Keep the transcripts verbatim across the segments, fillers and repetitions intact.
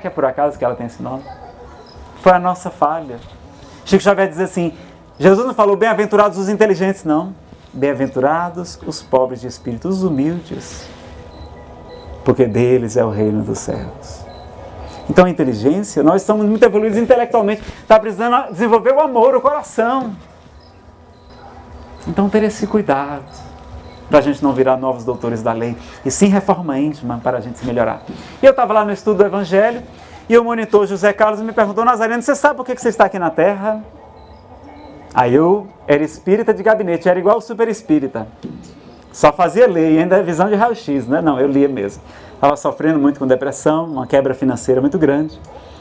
que é por acaso que ela tem esse nome? Foi a nossa falha. Chico Xavier diz assim, Jesus não falou bem-aventurados os inteligentes, não. Bem-aventurados os pobres de espírito, os humildes, porque deles é o reino dos céus. Então a inteligência, nós estamos muito evoluídos intelectualmente, está precisando desenvolver o amor, o coração. Então ter esse cuidado, para a gente não virar novos doutores da lei, e sim reforma íntima para a gente se melhorar. E eu estava lá no estudo do Evangelho, e o monitor José Carlos me perguntou, Nazareno, você sabe por que você está aqui na Terra? Aí eu era espírita de gabinete, era igual o super espírita. Só fazia ler, e ainda é visão de raio-x, né? Não, eu lia mesmo. Estava sofrendo muito com depressão, uma quebra financeira muito grande.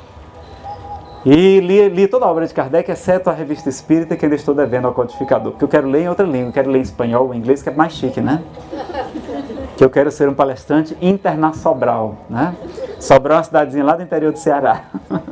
E li, li toda a obra de Kardec, exceto a Revista Espírita, que ainda estou devendo ao codificador. Porque eu quero ler em outra língua, eu quero ler em espanhol ou em inglês, que é mais chique, né? Que eu quero ser um palestrante internacional, né? Sobral é uma cidadezinha lá do interior do Ceará.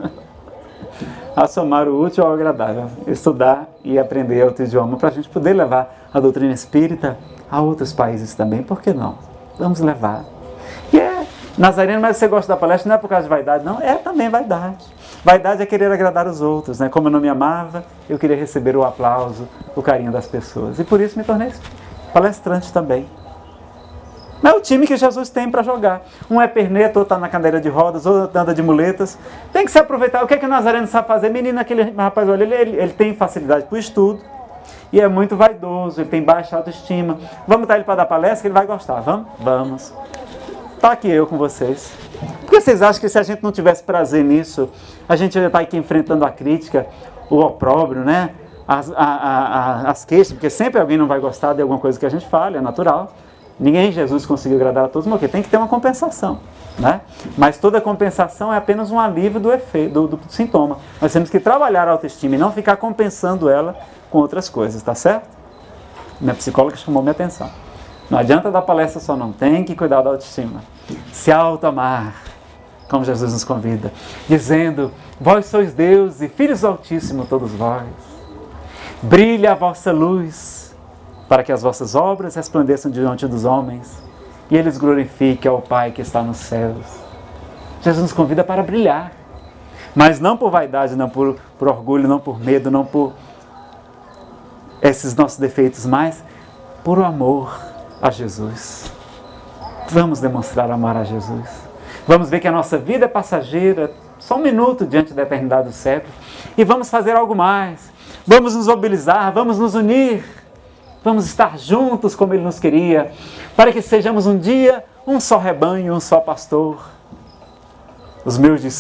A somar o útil ao agradável. Estudar e aprender outro idioma para a gente poder levar a doutrina espírita a outros países também. Por que não? Vamos levar. E é, Nazareno, mas você gosta da palestra não é por causa de vaidade, não. É também vaidade. Vaidade é querer agradar os outros, né? Como eu não me amava, eu queria receber o aplauso, o carinho das pessoas. E por isso me tornei palestrante também. Mas é o time que Jesus tem para jogar. Um é perneta, outro está na cadeira de rodas, outro anda de muletas. Tem que se aproveitar. O que é que o Nazareno sabe fazer? Menino, aquele rapaz, olha, ele, ele, ele tem facilidade para o estudo e é muito vaidoso, ele tem baixa autoestima. Vamos botar ele para dar palestra que ele vai gostar. Vamos? Vamos. Está aqui eu com vocês. Por que vocês acham que se a gente não tivesse prazer nisso, a gente ia estar aqui enfrentando a crítica, o opróbrio, né? As, a, a, a, as queixas, porque sempre alguém não vai gostar de alguma coisa que a gente fale, é natural. Ninguém, Jesus, conseguiu agradar a todos, porque tem que ter uma compensação, né? Mas toda compensação é apenas um alívio do efeito, do, do sintoma. Nós temos que trabalhar a autoestima e não ficar compensando ela com outras coisas, tá certo? Minha psicóloga chamou minha atenção. Não adianta dar palestra só, não. Tem que cuidar da autoestima. Se auto-amar, como Jesus nos convida, dizendo, vós sois Deus e filhos do Altíssimo todos vós. Brilha a vossa luz, para que as vossas obras resplandeçam diante dos homens e eles glorifiquem ao Pai que está nos céus. Jesus nos convida para brilhar, mas não por vaidade, não por, por orgulho, não por medo, não por esses nossos defeitos, mas por amor a Jesus. Vamos demonstrar amar a Jesus. Vamos ver que a nossa vida é passageira, só um minuto diante da eternidade do século, e vamos fazer algo mais. Vamos nos mobilizar, vamos nos unir. Vamos estar juntos como Ele nos queria, para que sejamos um dia um só rebanho, um só pastor. Os meus discípulos